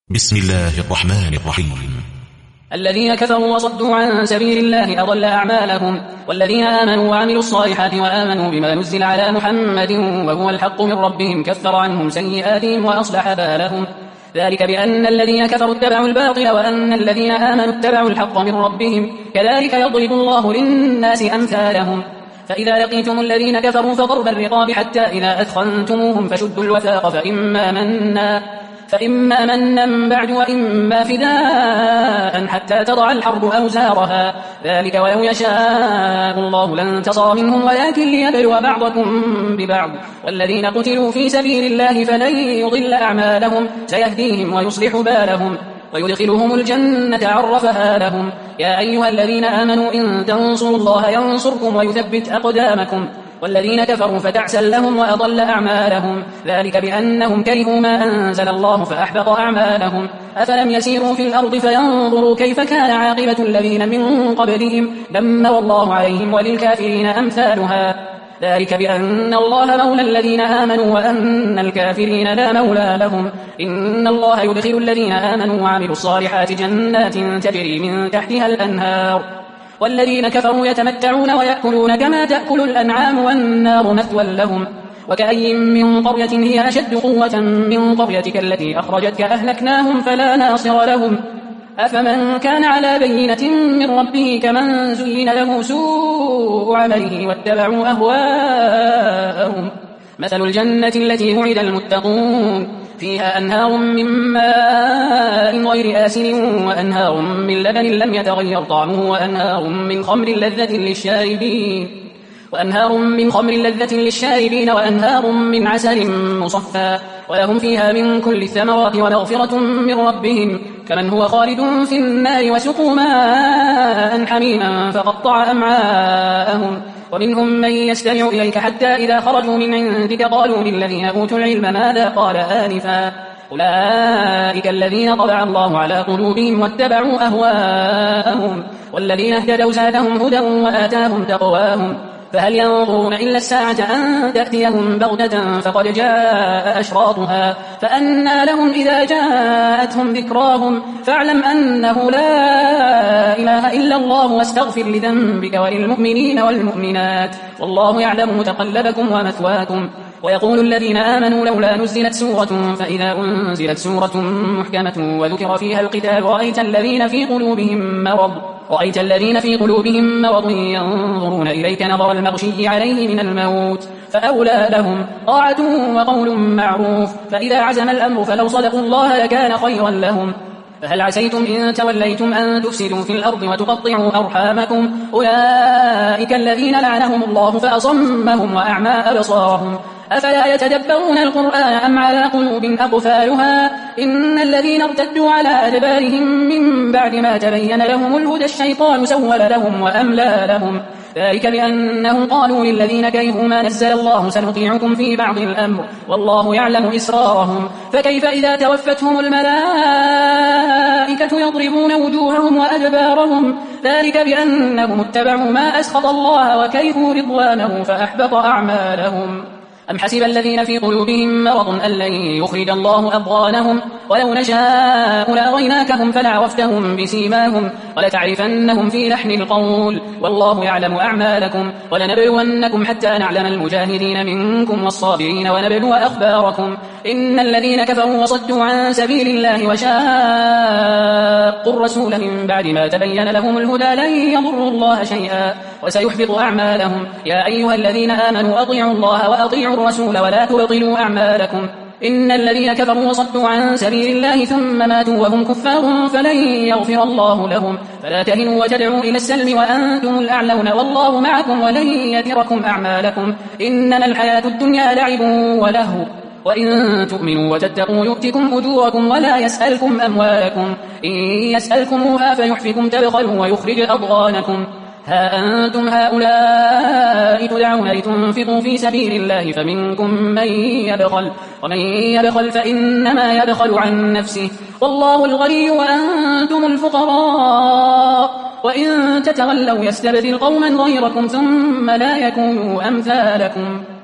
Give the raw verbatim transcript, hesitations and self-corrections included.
بسم الله الرحمن الرحيم. الذين كفروا وصدوا عن سبيل الله أضل أعمالهم، والذين آمنوا وعملوا الصالحات وآمنوا بما نزل على محمد وهو الحق من ربهم كفر عنهم سيئاتهم وأصلح بالهم. ذلك بأن الذين كفروا اتبعوا الباطل وأن الذين آمنوا اتبعوا الحق من ربهم، كذلك يضرب الله للناس أمثالهم. فإذا لقيتم الذين كفروا فضرب الرقاب حتى إذا أثخنتموهم فشدوا الوثاق فإما منا فإما منا بعد وإما فداء حتى تضع الحرب أوزارها، ذلك ولو يشاء الله لانتصر منهم ولكن ليبلو بعضكم ببعض. والذين قتلوا في سبيل الله فلن يضل أعمالهم، سيهديهم ويصلح بالهم ويدخلهم الجنة عرفها لهم. يا أيها الذين آمنوا إن تنصروا الله ينصركم ويثبت أقدامكم. والذين كفروا فتعسا لهم وأضل أعمالهم، ذلك بأنهم كرهوا ما أنزل الله فأحبط أعمالهم. أفلم يسيروا في الأرض فينظروا كيف كان عاقبة الذين من قبلهم، دمر الله عليهم وللكافرين أمثالها. ذلك بأن الله مولى الذين آمنوا وأن الكافرين لا مولى لهم. إن الله يدخل الذين آمنوا وعملوا الصالحات جنات تجري من تحتها الأنهار، والذين كفروا يتمتعون ويأكلون كما تأكل الأنعام والنار مثوى لهم. وكأي من قرية هي أشد قوة من قريتك التي أخرجتك أهلكناهم فلا ناصر لهم. أفمن كان على بينة من ربه كمن زين له سوء عمله واتبعوا أهواءهم. مثل الجنة التي وعد المتقون فيها أنهار من ماء غير آسن وأنهار من لبن لم يتغير طعمه وأنهار من خمر لذة للشاربين وأنهار من خمر لذة للشاربين وأنهار من عسل مصفى، ولهم فيها من كل الثمرات ومغفرة من ربهم، كمن هو خالد في النار وسقوا ماء حميما فقطع أمعاءهم. ومنهم من يستمع إليك حتى إذا خرجوا من عندك قالوا للذين أوتوا العلم ماذا قال آنفا، أولئك الذين طبع الله على قلوبهم واتبعوا أهواءهم، والذين اهتدوا زادهم هدى وآتاهم تقواهم. فهل ينظرون إلا الساعة أن تأتيهم بغتة فقد جاء أشراطها، فأنى لهم إذا جاءتهم ذكراهم. فاعلم أنه لا إله إلا الله واستغفر لذنبك وللمؤمنين والمؤمنات، والله يعلم متقلبكم ومثواكم. ويقول الذين آمنوا لولا نزلت سورة، فإذا أنزلت سورة محكمة وذكر فيها القتال رأيت الذين في قلوبهم مرض رأيت الذين في قلوبهم مرض ينظرون إليك نظر المغشي عليه من الموت، فأولى لهم طاعة وقول معروف. فإذا عزم الأمر فلو صدقوا الله لكان خيرا لهم. فهل عسيتم إن توليتم أن تفسدوا في الأرض وتقطعوا أرحامكم، أولئك الذين لعنهم الله فأصمهم وأعمى أبصارهم. أفلا يتدبرون القرآن أم على قلوب أقفالها؟ إن الذين ارتدوا على أدبارهم من بعد ما تبين لهم الهدى الشيطان سول لهم وأملى لهم. ذلك بأنهم قالوا للذين كرهوا ما نزل الله سنطيعكم في بعض الأمر والله يعلم إسرارهم. فكيف إذا توفتهم الملائكة يضربون وجوههم وأدبارهم، ذلك بأنهم اتبعوا ما أسخط الله وكرهوا رضوانه فأحبط أعمالهم. أم حسب الذين في قلوبهم مرض أن لن يخرج الله أضغانهم، ولو نشاء لأريناكهم فلعرفتهم بسيماهم ولتعرفنهم في لحن القول، والله يعلم أعمالكم. ولنبلونكم حتى نعلم المجاهدين منكم والصابرين ونبلو أخباركم. إن الذين كفروا وصدوا عن سبيل الله وشاقوا الرسول من بعد ما تبين لهم الهدى لن يضروا الله شيئا وسيحبط أعمالهم. يا أيها الذين آمنوا أطيعوا الله وأطيعوا الرسول ولا تبطلوا أعمالكم. إن الذين كفروا وصدوا عن سبيل الله ثم ماتوا وهم كفار فلن يغفر الله لهم. فلا تهنوا وتدعوا إلى السلم وأنتم الأعلون والله معكم ولن يتركم أعمالكم. إنما الحياة الدنيا لعب ولهو، وإن تؤمنوا وتتقوا يؤتكم أجوركم ولا يسألكم أموالكم. إن يسألكموها فيحفكم تبخلوا ويخرج أضغانكم. ها أنتم هؤلاء تدعون لتنفقوا في سبيل الله فمنكم من يبخل، ومن يبخل فإنما يبخل عن نفسه، والله الغني وأنتم الفقراء. وإن تتولوا يستبدل قوما غيركم ثم لا يكونوا أمثالكم.